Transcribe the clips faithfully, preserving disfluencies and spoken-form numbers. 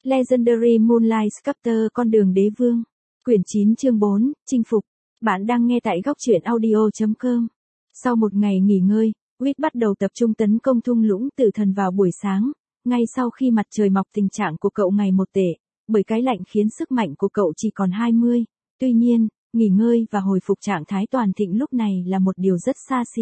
Legendary Moonlight Sculptor con đường đế vương. Quyển chín chương bốn, chinh phục. Bạn đang nghe tại góc truyện audio chấm com. Sau một ngày nghỉ ngơi, Wit bắt đầu tập trung tấn công thung lũng tử thần vào buổi sáng, ngay sau khi mặt trời mọc. Tình trạng của cậu ngày một tệ, bởi cái lạnh khiến sức mạnh của cậu chỉ còn hai mươi. Tuy nhiên, nghỉ ngơi và hồi phục trạng thái toàn thịnh lúc này là một điều rất xa xỉ.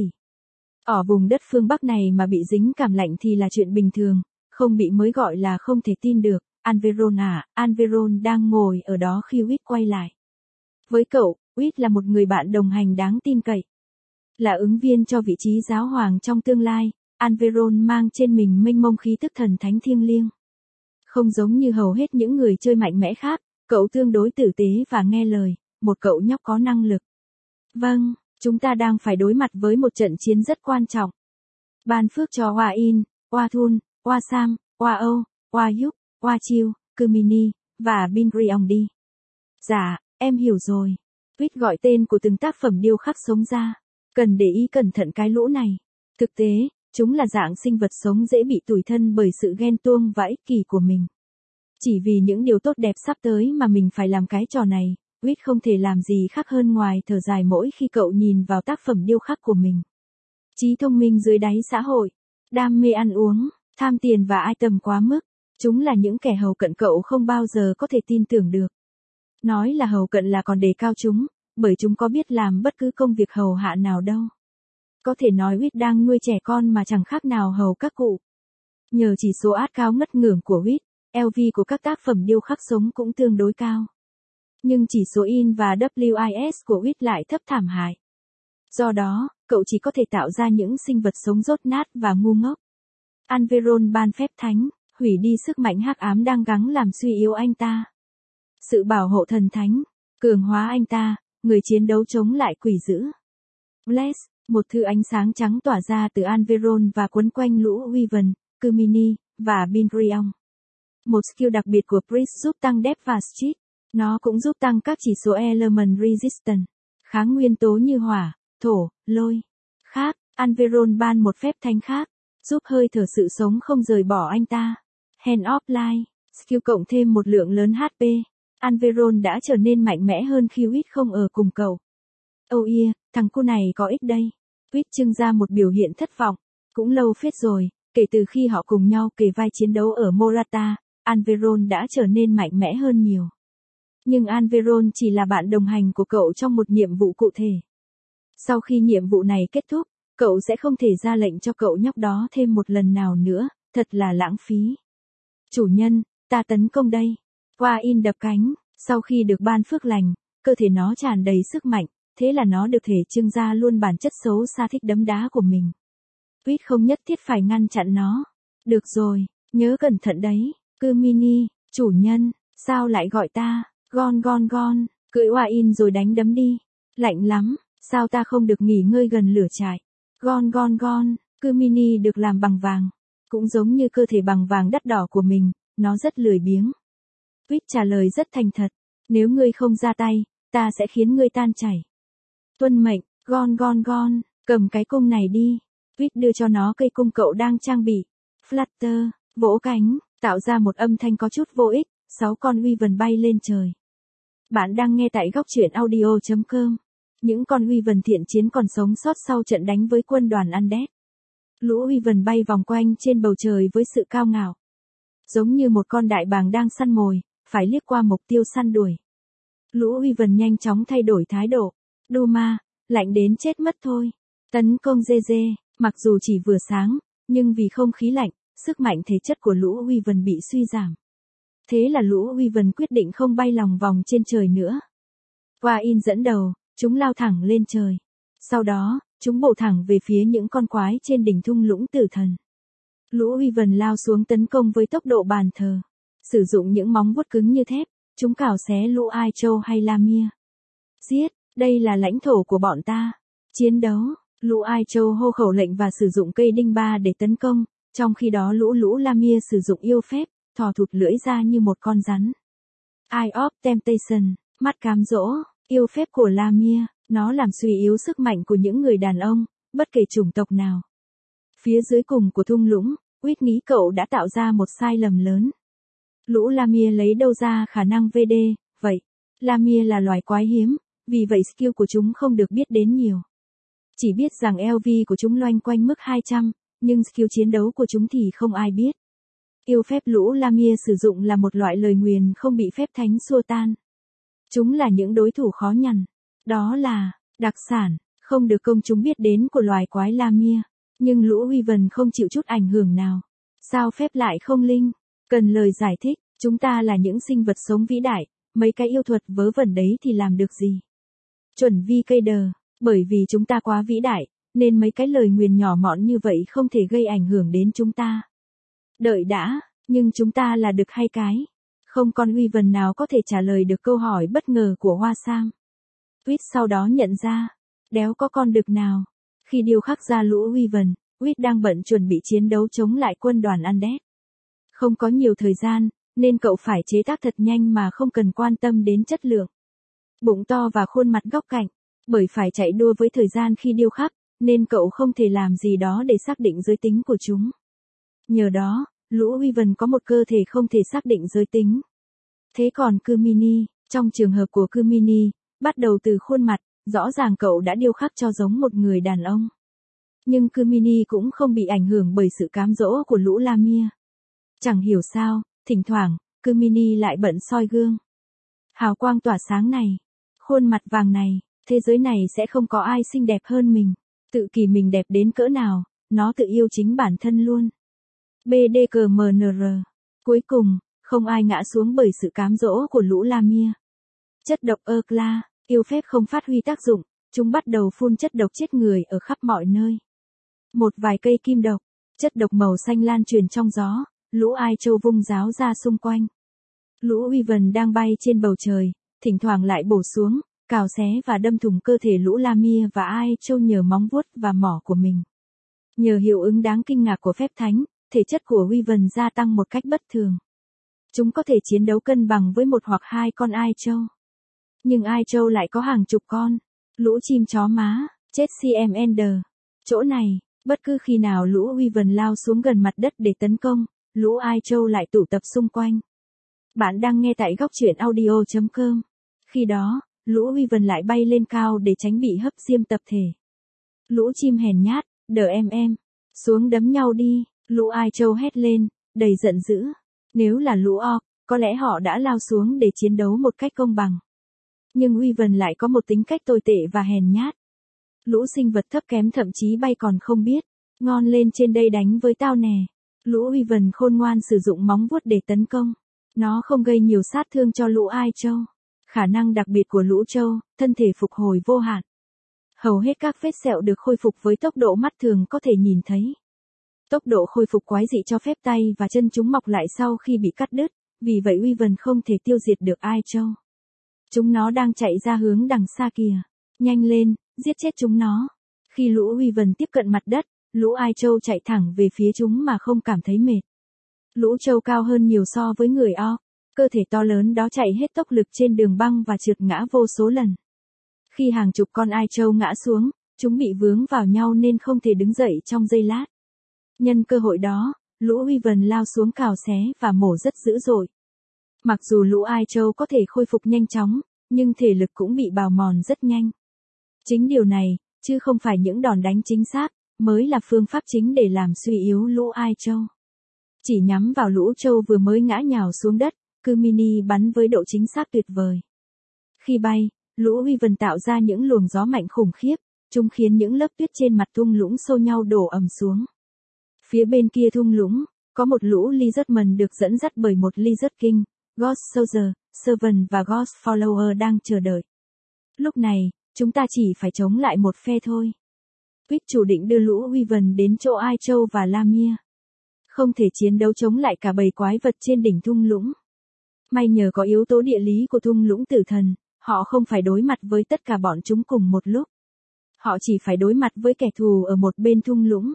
Ở vùng đất phương Bắc này mà bị dính cảm lạnh thì là chuyện bình thường, không bị mới gọi là không thể tin được. Anveron à, Anveron đang ngồi ở đó khi Wit quay lại. Với cậu, Wit là một người bạn đồng hành đáng tin cậy. Là ứng viên cho vị trí giáo hoàng trong tương lai, Anveron mang trên mình mênh mông khí tức thần thánh thiêng liêng. Không giống như hầu hết những người chơi mạnh mẽ khác, cậu tương đối tử tế và nghe lời, một cậu nhóc có năng lực. Vâng, chúng ta đang phải đối mặt với một trận chiến rất quan trọng. Ban phước cho Hoa In, Hoa Thun, Hoa Sam, Hoa Âu, Hoa Yuk, Hoa Chiêu, Kumini, và Binriong đi. Dạ, em hiểu rồi. Wit gọi tên của từng tác phẩm điêu khắc sống ra. Cần để ý cẩn thận cái lũ này. Thực tế, chúng là dạng sinh vật sống dễ bị tủi thân bởi sự ghen tuông và ích kỷ của mình. Chỉ vì những điều tốt đẹp sắp tới mà mình phải làm cái trò này, Wit không thể làm gì khác hơn ngoài thở dài mỗi khi cậu nhìn vào tác phẩm điêu khắc của mình. Trí thông minh dưới đáy xã hội, đam mê ăn uống, tham tiền và ai tầm quá mức. Chúng là những kẻ hầu cận cậu không bao giờ có thể tin tưởng được. Nói là hầu cận là còn đề cao chúng, bởi chúng có biết làm bất cứ công việc hầu hạ nào đâu. Có thể nói Wit đang nuôi trẻ con mà chẳng khác nào hầu các cụ. Nhờ chỉ số át cao ngất ngưởng của Wit, lờ vê của các tác phẩm điêu khắc sống cũng tương đối cao. Nhưng chỉ số in và vê kép i ét của Wit lại thấp thảm hại. Do đó, cậu chỉ có thể tạo ra những sinh vật sống dốt nát và ngu ngốc. Anveron ban phép thánh, hủy đi sức mạnh hắc ám đang gắng làm suy yếu anh ta. Sự bảo hộ thần thánh, cường hóa anh ta, người chiến đấu chống lại quỷ dữ. Bless, một thứ ánh sáng trắng tỏa ra từ Anveron và quấn quanh lũ Wyvern, Kumini, và Binriong. Một skill đặc biệt của Priest giúp tăng depth và speed. Nó cũng giúp tăng các chỉ số element resistance, kháng nguyên tố như hỏa, thổ, lôi. Khác, Anveron ban một phép thánh khác, giúp hơi thở sự sống không rời bỏ anh ta. Hand of Life, skill cộng thêm một lượng lớn hát pê. Anveron đã trở nên mạnh mẽ hơn khi Wit không ở cùng cậu. Oh yeah, thằng cu này có ích đây. Wit trưng ra một biểu hiện thất vọng. Cũng lâu phết rồi, kể từ khi họ cùng nhau kề vai chiến đấu ở Morata, Anveron đã trở nên mạnh mẽ hơn nhiều. Nhưng Anveron chỉ là bạn đồng hành của cậu trong một nhiệm vụ cụ thể. Sau khi nhiệm vụ này kết thúc, cậu sẽ không thể ra lệnh cho cậu nhóc đó thêm một lần nào nữa, thật là lãng phí. Chủ nhân, ta tấn công đây. Hoa In đập cánh, sau khi được ban phước lành, cơ thể nó tràn đầy sức mạnh, thế là nó được thể trưng ra luôn bản chất xấu xa thích đấm đá của mình. Wit không nhất thiết phải ngăn chặn nó. Được rồi, nhớ cẩn thận đấy. Kumini, chủ nhân, sao lại gọi ta? Gon gon gon, cưỡi Hoa In rồi đánh đấm đi. Lạnh lắm, sao ta không được nghỉ ngơi gần lửa trại? Gon gon gon, Kumini được làm bằng vàng. Cũng giống như cơ thể bằng vàng đắt đỏ của mình, nó rất lười biếng. Wit trả lời rất thành thật. Nếu ngươi không ra tay, ta sẽ khiến ngươi tan chảy. Tuân mệnh, gon gon gon, cầm cái cung này đi. Wit đưa cho nó cây cung cậu đang trang bị. Flutter, vỗ cánh, tạo ra một âm thanh có chút vô ích, sáu con Wyvern bay lên trời. Bạn đang nghe tại góc truyện audio chấm com. Những con Wyvern thiện chiến còn sống sót sau trận đánh với quân đoàn Undead. Lũ Wyvern bay vòng quanh trên bầu trời với sự cao ngạo. Giống như một con đại bàng đang săn mồi, phải liếc qua mục tiêu săn đuổi. Lũ Wyvern nhanh chóng thay đổi thái độ. Duma, lạnh đến chết mất thôi. Tấn công dê dê, mặc dù chỉ vừa sáng, nhưng vì không khí lạnh, sức mạnh thể chất của lũ Wyvern bị suy giảm. Thế là lũ Wyvern quyết định không bay lòng vòng trên trời nữa. Hoa In dẫn đầu, chúng lao thẳng lên trời. Sau đó, chúng bổ thẳng về phía những con quái trên đỉnh thung lũng tử thần. Lũ Wyvern lao xuống tấn công với tốc độ bàn thờ. Sử dụng những móng vuốt cứng như thép, chúng cào xé lũ Ai Châu hay Lamia. Giết, đây là lãnh thổ của bọn ta. Chiến đấu, lũ Ai Châu hô khẩu lệnh và sử dụng cây đinh ba để tấn công, trong khi đó lũ lũ Lamia sử dụng yêu phép, thò thụt lưỡi ra như một con rắn. Eye of Temptation, mắt cám dỗ, yêu phép của Lamia, nó làm suy yếu sức mạnh của những người đàn ông, bất kể chủng tộc nào. Phía dưới cùng của thung lũng, Wit nghĩ cậu đã tạo ra một sai lầm lớn. Lũ Lamia lấy đâu ra khả năng vê đê, vậy? Lamia là loài quái hiếm, vì vậy skill của chúng không được biết đến nhiều. Chỉ biết rằng lờ vê của chúng loanh quanh mức hai trăm, nhưng skill chiến đấu của chúng thì không ai biết. Yêu phép lũ Lamia sử dụng là một loại lời nguyền không bị phép thánh xua tan. Chúng là những đối thủ khó nhằn. Đó là đặc sản, không được công chúng biết đến của loài quái Lamia. Nhưng lũ Wyvern không chịu chút ảnh hưởng nào. Sao phép lại không linh? Cần lời giải thích, chúng ta là những sinh vật sống vĩ đại, mấy cái yêu thuật vớ vẩn đấy thì làm được gì? Chuẩn vi cây đờ, bởi vì chúng ta quá vĩ đại, nên mấy cái lời nguyền nhỏ mọn như vậy không thể gây ảnh hưởng đến chúng ta. Đợi đã, nhưng chúng ta là đực hay cái? Không con Wyvern nào có thể trả lời được câu hỏi bất ngờ của Hoa Sam. Tweet sau đó nhận ra, đéo có con đực nào. Khi điêu khắc ra lũ Wyvern, Tweet đang bận chuẩn bị chiến đấu chống lại quân đoàn Undead. Không có nhiều thời gian, nên cậu phải chế tác thật nhanh mà không cần quan tâm đến chất lượng. Bụng to và khuôn mặt góc cạnh, bởi phải chạy đua với thời gian khi điêu khắc, nên cậu không thể làm gì đó để xác định giới tính của chúng. Nhờ đó, lũ Wyvern có một cơ thể không thể xác định giới tính. Thế còn Kumini, trong trường hợp của Kumini, bắt đầu từ khuôn mặt, rõ ràng cậu đã điêu khắc cho giống một người đàn ông. Nhưng Kumini cũng không bị ảnh hưởng bởi sự cám dỗ của lũ Lamia. Chẳng hiểu sao, thỉnh thoảng, Kumini lại bận soi gương. Hào quang tỏa sáng này, khuôn mặt vàng này, thế giới này sẽ không có ai xinh đẹp hơn mình. Tự kỳ mình đẹp đến cỡ nào, nó tự yêu chính bản thân luôn. bê đê cờ em en rờ. Cuối cùng, không ai ngã xuống bởi sự cám dỗ của lũ Lamia. Chất độc Erkla, yêu phép không phát huy tác dụng, chúng bắt đầu phun chất độc chết người ở khắp mọi nơi. Một vài cây kim độc, chất độc màu xanh lan truyền trong gió, lũ Ai Châu vung giáo ra xung quanh. Lũ Wyvern đang bay trên bầu trời, thỉnh thoảng lại bổ xuống, cào xé và đâm thủng cơ thể lũ Lamia và Ai Châu nhờ móng vuốt và mỏ của mình. Nhờ hiệu ứng đáng kinh ngạc của phép thánh, thể chất của Wyvern gia tăng một cách bất thường. Chúng có thể chiến đấu cân bằng với một hoặc hai con Ai Châu. Nhưng Ai Châu lại có hàng chục con. Lũ chim chó má, chết xê em Ender. Chỗ này, bất cứ khi nào lũ Wyvern lao xuống gần mặt đất để tấn công, lũ Ai Châu lại tụ tập xung quanh. Bạn đang nghe tại góc truyện audio chấm com. Khi đó, lũ Wyvern lại bay lên cao để tránh bị hấp diêm tập thể. Lũ chim hèn nhát, đờ em em, xuống đấm nhau đi, lũ Ai Châu hét lên, đầy giận dữ. Nếu là lũ Orc, có lẽ họ đã lao xuống để chiến đấu một cách công bằng. Nhưng Wyvern lại có một tính cách tồi tệ và hèn nhát. Lũ sinh vật thấp kém thậm chí bay còn không biết. Ngon lên trên đây đánh với tao nè. Lũ Wyvern khôn ngoan sử dụng móng vuốt để tấn công. Nó không gây nhiều sát thương cho lũ Ai Châu. Khả năng đặc biệt của lũ Châu, thân thể phục hồi vô hạn. Hầu hết các vết sẹo được khôi phục với tốc độ mắt thường có thể nhìn thấy. Tốc độ khôi phục quái dị cho phép tay và chân chúng mọc lại sau khi bị cắt đứt, vì vậy Wyvern không thể tiêu diệt được Ai Châu. Chúng nó đang chạy ra hướng đằng xa kìa. Nhanh lên, giết chết chúng nó. Khi lũ Wyvern tiếp cận mặt đất, lũ Ai Châu chạy thẳng về phía chúng mà không cảm thấy mệt. Lũ trâu cao hơn nhiều so với người Orc, cơ thể to lớn đó chạy hết tốc lực trên đường băng và trượt ngã vô số lần. Khi hàng chục con Ai Châu ngã xuống, chúng bị vướng vào nhau nên không thể đứng dậy trong giây lát. Nhân cơ hội đó, lũ Wyvern lao xuống cào xé và mổ rất dữ dội. Mặc dù lũ Ai Châu có thể khôi phục nhanh chóng, nhưng thể lực cũng bị bào mòn rất nhanh. Chính điều này, chứ không phải những đòn đánh chính xác, mới là phương pháp chính để làm suy yếu lũ Ai Châu. Chỉ nhắm vào lũ trâu vừa mới ngã nhào xuống đất, Kumini bắn với độ chính xác tuyệt vời. Khi bay, lũ Wyvern tạo ra những luồng gió mạnh khủng khiếp, chúng khiến những lớp tuyết trên mặt thung lũng xô nhau đổ ầm xuống. Phía bên kia thung lũng, có một lũ Lizardmen được dẫn dắt bởi một Lizard King, Ghost Soldier, Servant và Ghost Follower đang chờ đợi. Lúc này, chúng ta chỉ phải chống lại một phe thôi. Quýt chủ định đưa lũ Wyvern đến chỗ Ai Châu và Lamia. Không thể chiến đấu chống lại cả bầy quái vật trên đỉnh thung lũng. May nhờ có yếu tố địa lý của thung lũng tử thần, họ không phải đối mặt với tất cả bọn chúng cùng một lúc. Họ chỉ phải đối mặt với kẻ thù ở một bên thung lũng.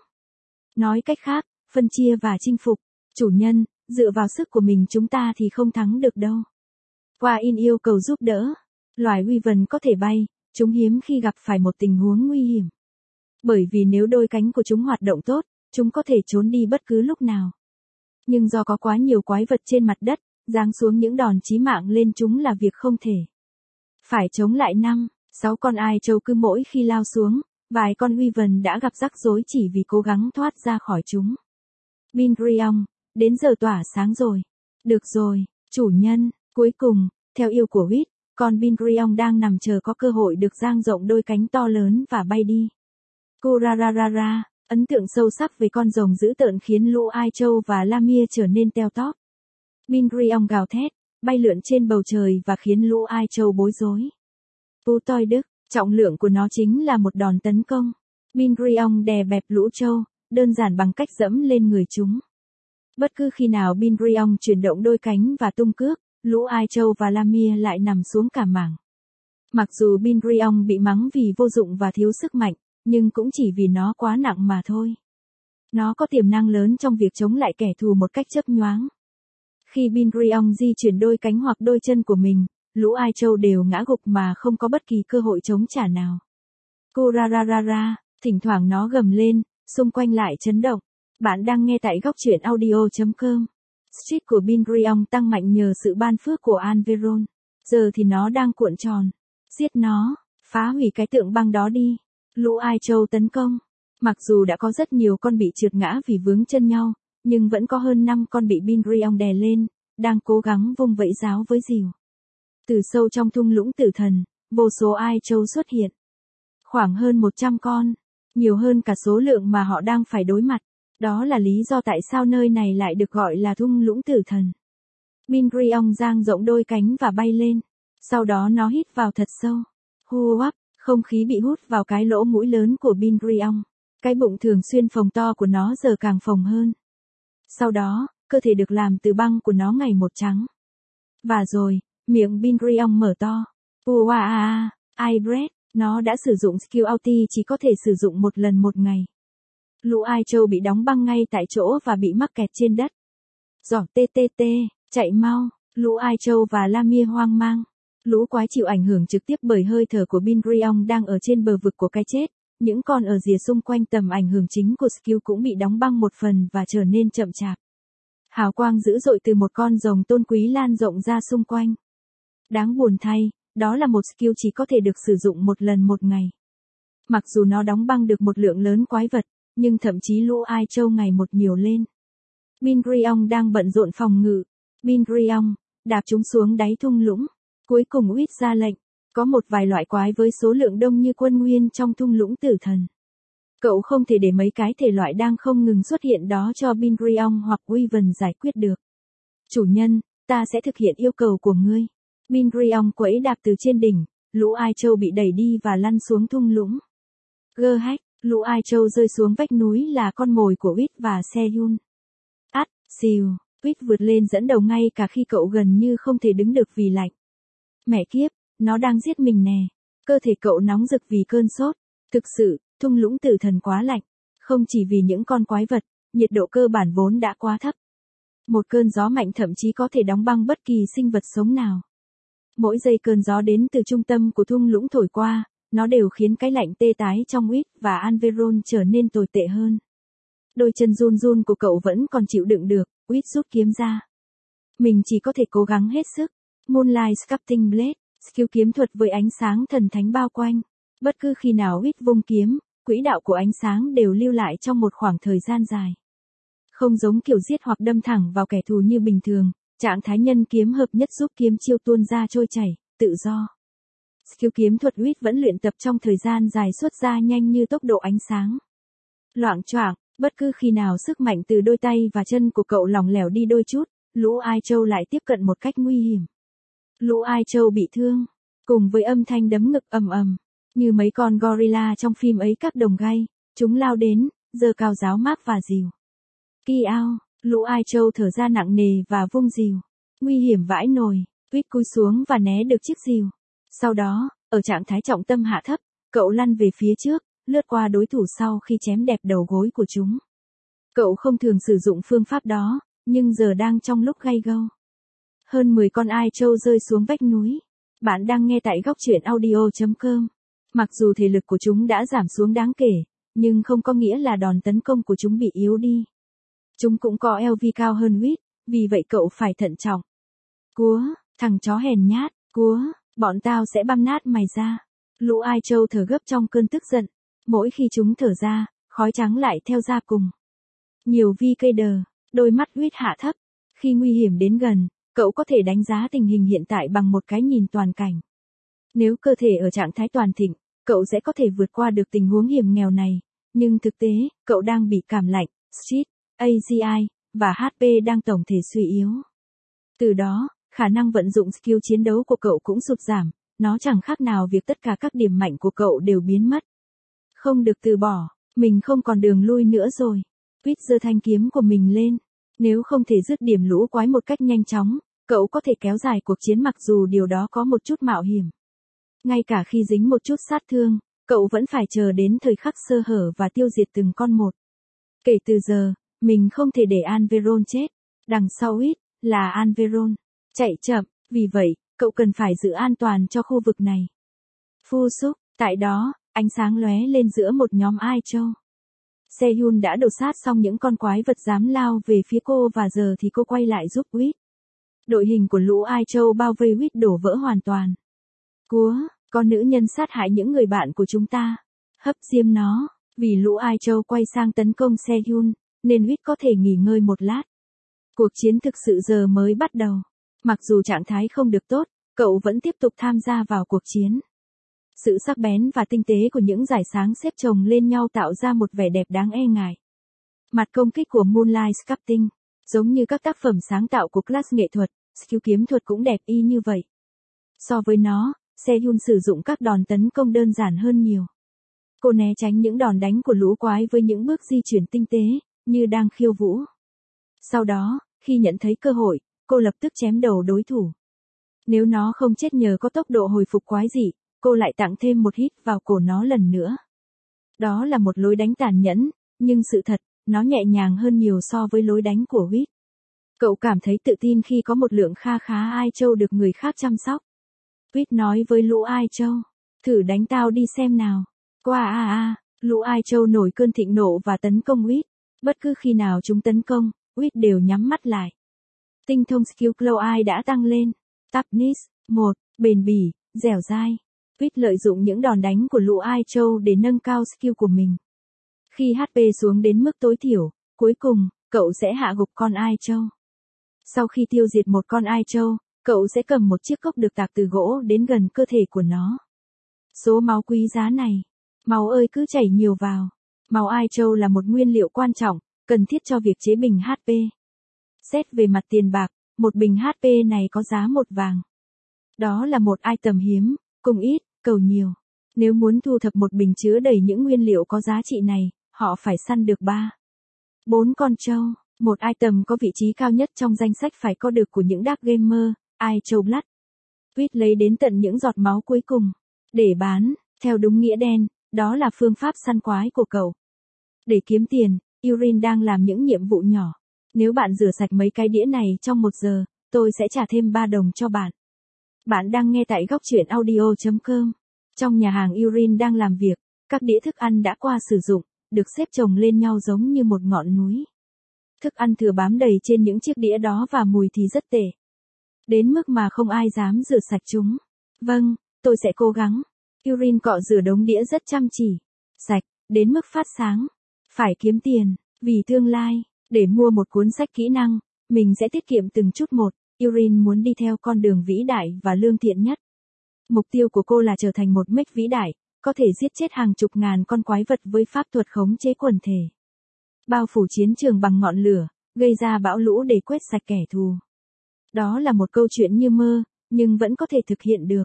Nói cách khác, phân chia và chinh phục. Chủ nhân, dựa vào sức của mình chúng ta thì không thắng được đâu. Qua in yêu cầu giúp đỡ. Loài Wyvern có thể bay, chúng hiếm khi gặp phải một tình huống nguy hiểm. Bởi vì nếu đôi cánh của chúng hoạt động tốt, chúng có thể trốn đi bất cứ lúc nào. Nhưng do có quá nhiều quái vật trên mặt đất, Giáng xuống những đòn chí mạng lên chúng là việc không thể. Phải chống lại năm, sáu con ai trâu cứ mỗi khi lao xuống, vài con Wyvern đã gặp rắc rối chỉ vì cố gắng thoát ra khỏi chúng. Bingriong, đến giờ tỏa sáng rồi. Được rồi, chủ nhân, cuối cùng, theo yêu của Huyết, con Bingriong đang nằm chờ có cơ hội được dang rộng đôi cánh to lớn và bay đi. Kurararara, ấn tượng sâu sắc về con rồng dữ tợn khiến lũ Ai Châu và Lamia trở nên teo tóp. Bingriong gào thét, bay lượn trên bầu trời và khiến lũ Ai Châu bối rối. Cú toi đức, trọng lượng của nó chính là một đòn tấn công. Bingriong đè bẹp lũ trâu, đơn giản bằng cách dẫm lên người chúng. Bất cứ khi nào Bingriong chuyển động đôi cánh và tung cước, lũ Ai Châu và Lamia lại nằm xuống cả mảng. Mặc dù Bingriong bị mắng vì vô dụng và thiếu sức mạnh, nhưng cũng chỉ vì nó quá nặng mà thôi. Nó có tiềm năng lớn trong việc chống lại kẻ thù một cách chớp nhoáng. Khi Bingriong di chuyển đôi cánh hoặc đôi chân của mình, lũ Ai Châu đều ngã gục mà không có bất kỳ cơ hội chống trả nào. Kurararara, thỉnh thoảng nó gầm lên, xung quanh lại chấn động. Bạn đang nghe tại góc truyện audio chấm com. Streak của Bingriong tăng mạnh nhờ sự ban phước của Anveron. Giờ thì nó đang cuộn tròn. Giết nó, phá hủy cái tượng băng đó đi. Lũ Ai Châu tấn công. Mặc dù đã có rất nhiều con bị trượt ngã vì vướng chân nhau, nhưng vẫn có hơn năm con bị Bingriong đè lên, đang cố gắng vung vẫy giáo với rìu. Từ sâu trong thung lũng tử thần, vô số Ai Châu xuất hiện. Khoảng hơn một trăm con, nhiều hơn cả số lượng mà họ đang phải đối mặt. Đó là lý do tại sao nơi này lại được gọi là thung lũng tử thần. Bingriong dang rộng đôi cánh và bay lên. Sau đó nó hít vào thật sâu. Hô hấp, không khí bị hút vào cái lỗ mũi lớn của Bingriong. Cái bụng thường xuyên phồng to của nó giờ càng phồng hơn. Sau đó, cơ thể được làm từ băng của nó ngày một trắng. Và rồi, miệng Bingriong mở to. Uaa, ai breath, nó đã sử dụng skill ulti chỉ có thể sử dụng một lần một ngày. Lũ Ai Châu bị đóng băng ngay tại chỗ và bị mắc kẹt trên đất. Giỏ tê tê tê, chạy mau, lũ Ai Châu và Lamia hoang mang. Lũ quái chịu ảnh hưởng trực tiếp bởi hơi thở của Bingriong đang ở trên bờ vực của cái chết. Những con ở rìa xung quanh tầm ảnh hưởng chính của skill cũng bị đóng băng một phần và trở nên chậm chạp. Hào quang dữ dội từ một con rồng tôn quý lan rộng ra xung quanh. Đáng buồn thay, đó là một skill chỉ có thể được sử dụng một lần một ngày. Mặc dù nó đóng băng được một lượng lớn quái vật, nhưng thậm chí lũ Ai Châu ngày một nhiều lên. Bingriong đang bận rộn phòng ngự. Bingriong, đạp chúng xuống đáy thung lũng. Cuối cùng Huyết ra lệnh. Có một vài loại quái với số lượng đông như quân nguyên trong thung lũng tử thần. Cậu không thể để mấy cái thể loại đang không ngừng xuất hiện đó cho Bingriong hoặc Wyvern giải quyết được. Chủ nhân, ta sẽ thực hiện yêu cầu của ngươi. Bingriong quẫy đạp từ trên đỉnh, lũ Ai Châu bị đẩy đi và lăn xuống thung lũng. Gơ hách, lũ Ai Châu rơi xuống vách núi là con mồi của Huyết và Seyun. Át, xìu, Huyết vượt lên dẫn đầu ngay cả khi cậu gần như không thể đứng được vì lạnh. Mẹ kiếp, nó đang giết mình nè. Cơ thể cậu nóng rực vì cơn sốt. Thực sự, thung lũng tử thần quá lạnh. Không chỉ vì những con quái vật, nhiệt độ cơ bản vốn đã quá thấp. Một cơn gió mạnh thậm chí có thể đóng băng bất kỳ sinh vật sống nào. Mỗi giây cơn gió đến từ trung tâm của thung lũng thổi qua, nó đều khiến cái lạnh tê tái trong Huyết và Anveron trở nên tồi tệ hơn. Đôi chân run run của cậu vẫn còn chịu đựng được, Huyết rút kiếm ra. Mình chỉ có thể cố gắng hết sức. Moonlight Sculpting Blade, skill kiếm thuật với ánh sáng thần thánh bao quanh. Bất cứ khi nào Huyết vung kiếm, quỹ đạo của ánh sáng đều lưu lại trong một khoảng thời gian dài. Không giống kiểu giết hoặc đâm thẳng vào kẻ thù như bình thường, trạng thái nhân kiếm hợp nhất giúp kiếm chiêu tuôn ra trôi chảy, tự do. Skill kiếm thuật Huyết vẫn luyện tập trong thời gian dài xuất ra nhanh như tốc độ ánh sáng. Loạng choạng, bất cứ khi nào sức mạnh từ đôi tay và chân của cậu lỏng lẻo đi đôi chút, lũ Ai Châu lại tiếp cận một cách nguy hiểm. Lũ Ai Châu bị thương, cùng với âm thanh đấm ngực ầm ầm, như mấy con gorilla trong phim ấy các đồng gay, chúng lao đến, giơ cao giáo mác và rìu. Ki ao, lũ Ai Châu thở ra nặng nề và vung rìu. Nguy hiểm vãi nồi, Huyết cúi xuống và né được chiếc rìu. Sau đó, ở trạng thái trọng tâm hạ thấp, cậu lăn về phía trước, lướt qua đối thủ sau khi chém đẹp đầu gối của chúng. Cậu không thường sử dụng phương pháp đó, nhưng giờ đang trong lúc gay go. Hơn mười con Ai Châu rơi xuống vách núi. Bạn đang nghe tại góc truyện audio chấm com. Mặc dù thể lực của chúng đã giảm xuống đáng kể, nhưng không có nghĩa là đòn tấn công của chúng bị yếu đi. Chúng cũng có lờ vê cao hơn Huyết, vì vậy cậu phải thận trọng. Cúa, thằng chó hèn nhát, cúa, bọn tao sẽ băm nát mày ra. Lũ Ai Châu thở gấp trong cơn tức giận. Mỗi khi chúng thở ra, khói trắng lại theo ra cùng. Nhiều vi cây đờ, đôi mắt Huyết hạ thấp. Khi nguy hiểm đến gần, cậu có thể đánh giá tình hình hiện tại bằng một cái nhìn toàn cảnh. Nếu cơ thể ở trạng thái toàn thịnh, cậu sẽ có thể vượt qua được tình huống hiểm nghèo này. Nhưng thực tế, cậu đang bị cảm lạnh, stress, a giê i, và hát pê đang tổng thể suy yếu. Từ đó, khả năng vận dụng skill chiến đấu của cậu cũng sụt giảm, nó chẳng khác nào việc tất cả các điểm mạnh của cậu đều biến mất. Không được từ bỏ, mình không còn đường lui nữa rồi. Huyết giơ thanh kiếm của mình lên. Nếu không thể dứt điểm lũ quái một cách nhanh chóng, cậu có thể kéo dài cuộc chiến mặc dù điều đó có một chút mạo hiểm. Ngay cả khi dính một chút sát thương, cậu vẫn phải chờ đến thời khắc sơ hở và tiêu diệt từng con một. Kể từ giờ, mình không thể để Alveron chết. Đằng sau Huyết là Alveron. Chạy chậm, vì vậy, cậu cần phải giữ an toàn cho khu vực này. Phu xúc, tại đó, ánh sáng lóe lên giữa một nhóm Ai Châu. Sehun đã đổ sát xong những con quái vật dám lao về phía cô và giờ thì cô quay lại giúp Huyết. Đội hình của lũ Ai Châu bao vây Huyết đổ vỡ hoàn toàn. Cúa, con nữ nhân sát hại những người bạn của chúng ta. Hấp diêm nó, vì lũ Ai Châu quay sang tấn công Sehun, nên Huyết có thể nghỉ ngơi một lát. Cuộc chiến thực sự giờ mới bắt đầu. Mặc dù trạng thái không được tốt, cậu vẫn tiếp tục tham gia vào cuộc chiến. Sự sắc bén và tinh tế của những dải sáng xếp chồng lên nhau tạo ra một vẻ đẹp đáng e ngại. Mặt công kích của Moonlight Sculpting, giống như các tác phẩm sáng tạo của class nghệ thuật, skill kiếm thuật cũng đẹp y như vậy. So với nó, Sehun sử dụng các đòn tấn công đơn giản hơn nhiều. Cô né tránh những đòn đánh của lũ quái với những bước di chuyển tinh tế, như đang khiêu vũ. Sau đó, khi nhận thấy cơ hội, cô lập tức chém đầu đối thủ. Nếu nó không chết nhờ có tốc độ hồi phục quái dị, cô lại tặng thêm một hit vào cổ nó lần nữa. Đó là một lối đánh tàn nhẫn, nhưng sự thật, nó nhẹ nhàng hơn nhiều so với lối đánh của Huyết. Cậu cảm thấy tự tin khi có một lượng kha khá Ai Châu được người khác chăm sóc. Huyết nói với lũ Ai Châu, thử đánh tao đi xem nào. Qua a a, lũ Ai Châu nổi cơn thịnh nộ và tấn công Huyết. Bất cứ khi nào chúng tấn công, Huyết đều nhắm mắt lại. Tinh thông skill Claw Eye đã tăng lên. Toughness, một, bền bỉ, dẻo dai. Huyết lợi dụng những đòn đánh của lũ Ai Châu để nâng cao skill của mình. Khi hát pê xuống đến mức tối thiểu, cuối cùng, cậu sẽ hạ gục con Ai Châu. Sau khi tiêu diệt một con Ai Châu, cậu sẽ cầm một chiếc cốc được tạc từ gỗ đến gần cơ thể của nó. Số máu quý giá này. Máu ơi cứ chảy nhiều vào. Máu Ai Châu là một nguyên liệu quan trọng, cần thiết cho việc chế bình hát pê. Xét về mặt tiền bạc, một bình hát pê này có giá một vàng. Đó là một item hiếm, cùng ít, cầu nhiều. Nếu muốn thu thập một bình chứa đầy những nguyên liệu có giá trị này, họ phải săn được ba, bốn con trâu. Một item có vị trí cao nhất trong danh sách phải có được của những dark gamer, Ai Châu Blood. Huyết lấy đến tận những giọt máu cuối cùng. Để bán, theo đúng nghĩa đen, đó là phương pháp săn quái của cậu. Để kiếm tiền, Urin đang làm những nhiệm vụ nhỏ. Nếu bạn rửa sạch mấy cái đĩa này trong một giờ, tôi sẽ trả thêm ba đồng cho bạn. Bạn đang nghe tại góc truyện audio chấm com. Trong nhà hàng Urin đang làm việc, các đĩa thức ăn đã qua sử dụng, được xếp chồng lên nhau giống như một ngọn núi. Thức ăn thừa bám đầy trên những chiếc đĩa đó và mùi thì rất tệ. Đến mức mà không ai dám rửa sạch chúng. Vâng, tôi sẽ cố gắng. Urin cọ rửa đống đĩa rất chăm chỉ. Sạch, đến mức phát sáng. Phải kiếm tiền, vì tương lai, để mua một cuốn sách kỹ năng, mình sẽ tiết kiệm từng chút một. Urin muốn đi theo con đường vĩ đại và lương thiện nhất. Mục tiêu của cô là trở thành một mech vĩ đại, có thể giết chết hàng chục ngàn con quái vật với pháp thuật khống chế quần thể. Bao phủ chiến trường bằng ngọn lửa, gây ra bão lũ để quét sạch kẻ thù. Đó là một câu chuyện như mơ, nhưng vẫn có thể thực hiện được.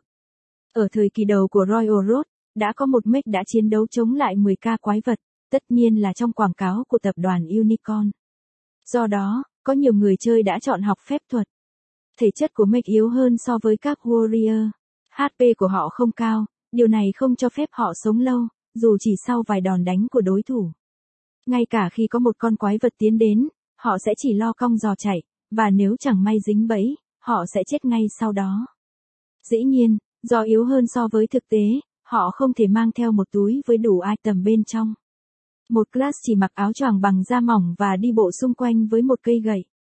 Ở thời kỳ đầu của Royal Road, đã có một mech đã chiến đấu chống lại mười k quái vật, tất nhiên là trong quảng cáo của tập đoàn Unicorn. Do đó, có nhiều người chơi đã chọn học phép thuật. Thể chất của mech yếu hơn so với các warrior. hát pê của họ không cao, điều này không cho phép họ sống lâu, dù chỉ sau vài đòn đánh của đối thủ. Ngay cả khi có một con quái vật tiến đến, họ sẽ chỉ lo cong giò chạy, và nếu chẳng may dính bẫy, họ sẽ chết ngay sau đó. Dĩ nhiên, do yếu hơn so với thực tế, họ không thể mang theo một túi với đủ item bên trong. Một class chỉ mặc áo choàng bằng da mỏng và đi bộ xung quanh với một cây gậy.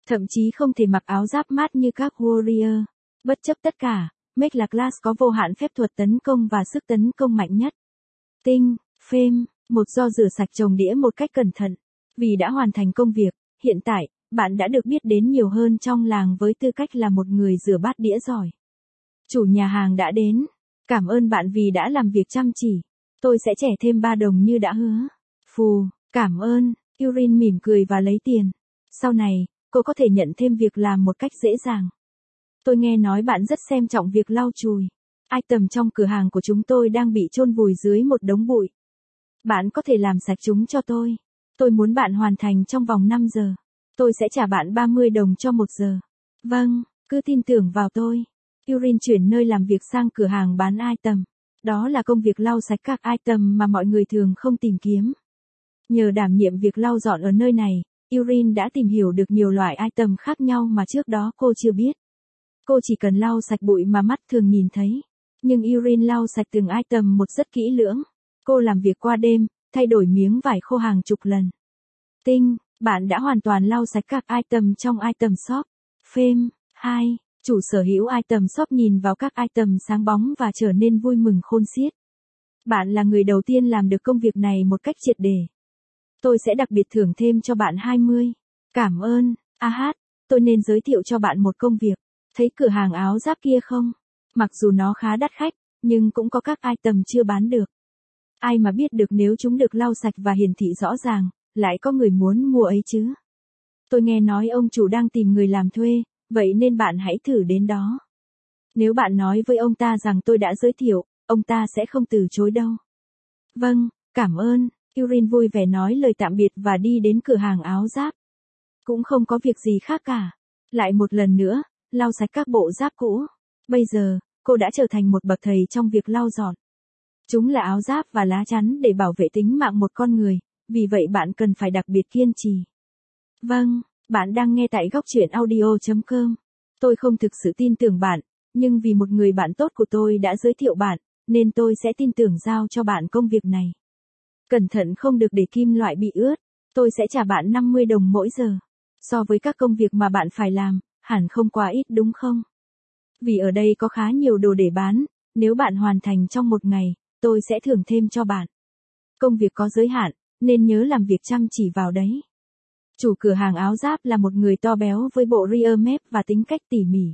Thậm chí không thể mặc áo giáp mát như các warrior. Bất chấp tất cả, Make là class có vô hạn phép thuật tấn công và sức tấn công mạnh nhất. Tinh, Fame, một do rửa sạch chồng đĩa một cách cẩn thận. Vì đã hoàn thành công việc, hiện tại, bạn đã được biết đến nhiều hơn trong làng với tư cách là một người rửa bát đĩa giỏi. Chủ nhà hàng đã đến. Cảm ơn bạn vì đã làm việc chăm chỉ. Tôi sẽ trả thêm ba đồng như đã hứa. Phù, cảm ơn. Erin mỉm cười và lấy tiền. Sau này, cô có thể nhận thêm việc làm một cách dễ dàng. Tôi nghe nói bạn rất xem trọng việc lau chùi. Item trong cửa hàng của chúng tôi đang bị chôn vùi dưới một đống bụi. Bạn có thể làm sạch chúng cho tôi. Tôi muốn bạn hoàn thành trong vòng năm giờ. Tôi sẽ trả bạn ba mươi đồng cho một giờ. Vâng, cứ tin tưởng vào tôi. Erin chuyển nơi làm việc sang cửa hàng bán item. Đó là công việc lau sạch các item mà mọi người thường không tìm kiếm. Nhờ đảm nhiệm việc lau dọn ở nơi này, Erin đã tìm hiểu được nhiều loại item khác nhau mà trước đó cô chưa biết. Cô chỉ cần lau sạch bụi mà mắt thường nhìn thấy. Nhưng Erin lau sạch từng item một rất kỹ lưỡng. Cô làm việc qua đêm, thay đổi miếng vải khô hàng chục lần. Tinh, bạn đã hoàn toàn lau sạch các item trong item shop. Fame, hai, chủ sở hữu item shop nhìn vào các item sáng bóng và trở nên vui mừng khôn xiết. Bạn là người đầu tiên làm được công việc này một cách triệt để. Tôi sẽ đặc biệt thưởng thêm cho bạn hai mươi. Cảm ơn. A hát, tôi nên giới thiệu cho bạn một công việc. Thấy cửa hàng áo giáp kia không? Mặc dù nó khá đắt khách, nhưng cũng có các item chưa bán được. Ai mà biết được nếu chúng được lau sạch và hiển thị rõ ràng, lại có người muốn mua ấy chứ. Tôi nghe nói ông chủ đang tìm người làm thuê, vậy nên bạn hãy thử đến đó. Nếu bạn nói với ông ta rằng tôi đã giới thiệu, ông ta sẽ không từ chối đâu. Vâng, cảm ơn. Erin vui vẻ nói lời tạm biệt và đi đến cửa hàng áo giáp. Cũng không có việc gì khác cả. Lại một lần nữa, lau sạch các bộ giáp cũ. Bây giờ, cô đã trở thành một bậc thầy trong việc lau dọn. Chúng là áo giáp và lá chắn để bảo vệ tính mạng một con người, vì vậy bạn cần phải đặc biệt kiên trì. Vâng, bạn đang nghe tại góc truyện audio chấm com. Tôi không thực sự tin tưởng bạn, nhưng vì một người bạn tốt của tôi đã giới thiệu bạn, nên tôi sẽ tin tưởng giao cho bạn công việc này. Cẩn thận không được để kim loại bị ướt, tôi sẽ trả bạn năm mươi đồng mỗi giờ. So với các công việc mà bạn phải làm, hẳn không quá ít đúng không? Vì ở đây có khá nhiều đồ để bán, nếu bạn hoàn thành trong một ngày, tôi sẽ thưởng thêm cho bạn. Công việc có giới hạn, nên nhớ làm việc chăm chỉ vào đấy. Chủ cửa hàng áo giáp là một người to béo với bộ rear mép và tính cách tỉ mỉ.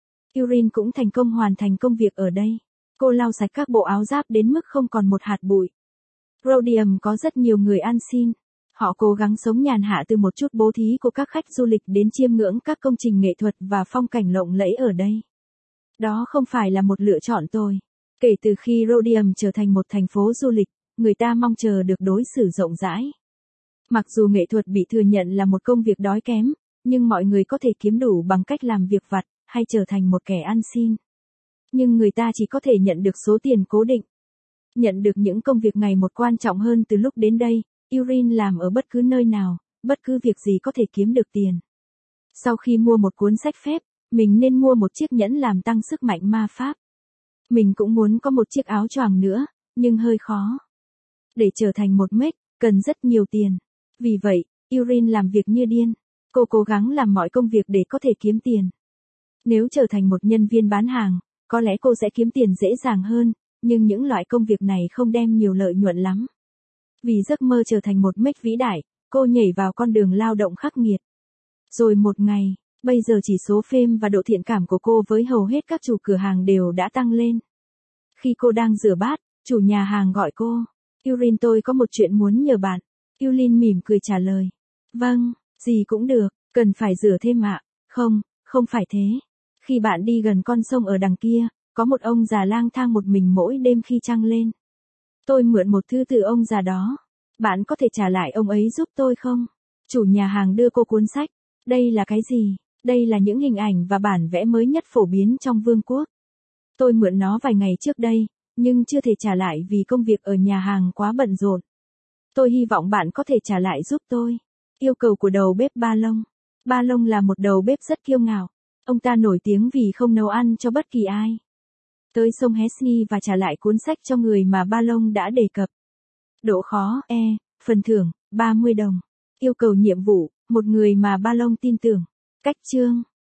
Erin cũng thành công hoàn thành công việc ở đây. Cô lau sạch các bộ áo giáp đến mức không còn một hạt bụi. Rhodium có rất nhiều người ăn xin. Họ cố gắng sống nhàn hạ từ một chút bố thí của các khách du lịch đến chiêm ngưỡng các công trình nghệ thuật và phong cảnh lộng lẫy ở đây. Đó không phải là một lựa chọn tồi. Kể từ khi Rhodium trở thành một thành phố du lịch, người ta mong chờ được đối xử rộng rãi. Mặc dù nghệ thuật bị thừa nhận là một công việc đói kém, nhưng mọi người có thể kiếm đủ bằng cách làm việc vặt, hay trở thành một kẻ ăn xin. Nhưng người ta chỉ có thể nhận được số tiền cố định. Nhận được những công việc ngày một quan trọng hơn từ lúc đến đây, Erin làm ở bất cứ nơi nào, bất cứ việc gì có thể kiếm được tiền. Sau khi mua một cuốn sách phép, mình nên mua một chiếc nhẫn làm tăng sức mạnh ma pháp. Mình cũng muốn có một chiếc áo choàng nữa, nhưng hơi khó. Để trở thành một mech, cần rất nhiều tiền. Vì vậy, Erin làm việc như điên. Cô cố gắng làm mọi công việc để có thể kiếm tiền. Nếu trở thành một nhân viên bán hàng, có lẽ cô sẽ kiếm tiền dễ dàng hơn, nhưng những loại công việc này không đem nhiều lợi nhuận lắm. Vì giấc mơ trở thành một mech vĩ đại, cô nhảy vào con đường lao động khắc nghiệt. Rồi một ngày, bây giờ chỉ số fame và độ thiện cảm của cô với hầu hết các chủ cửa hàng đều đã tăng lên. Khi cô đang rửa bát, chủ nhà hàng gọi cô. Erin, tôi có một chuyện muốn nhờ bạn. Erin mỉm cười trả lời. Vâng, gì cũng được, cần phải rửa thêm ạ. Không, không phải thế. Khi bạn đi gần con sông ở đằng kia, có một ông già lang thang một mình mỗi đêm khi trăng lên. Tôi mượn một thư từ ông già đó. Bạn có thể trả lại ông ấy giúp tôi không? Chủ nhà hàng đưa cô cuốn sách. Đây là cái gì? Đây là những hình ảnh và bản vẽ mới nhất phổ biến trong vương quốc. Tôi mượn nó vài ngày trước đây, nhưng chưa thể trả lại vì công việc ở nhà hàng quá bận rộn. Tôi hy vọng bạn có thể trả lại giúp tôi. Yêu cầu của đầu bếp Ba Lông. Ba Lông là một đầu bếp rất kiêu ngạo. Ông ta nổi tiếng vì không nấu ăn cho bất kỳ ai. Tới sông Hesney và trả lại cuốn sách cho người mà Ba Lông đã đề cập. Độ khó, E, phần thưởng, ba mươi đồng. Yêu cầu nhiệm vụ, một người mà Ba Lông tin tưởng. Cách chương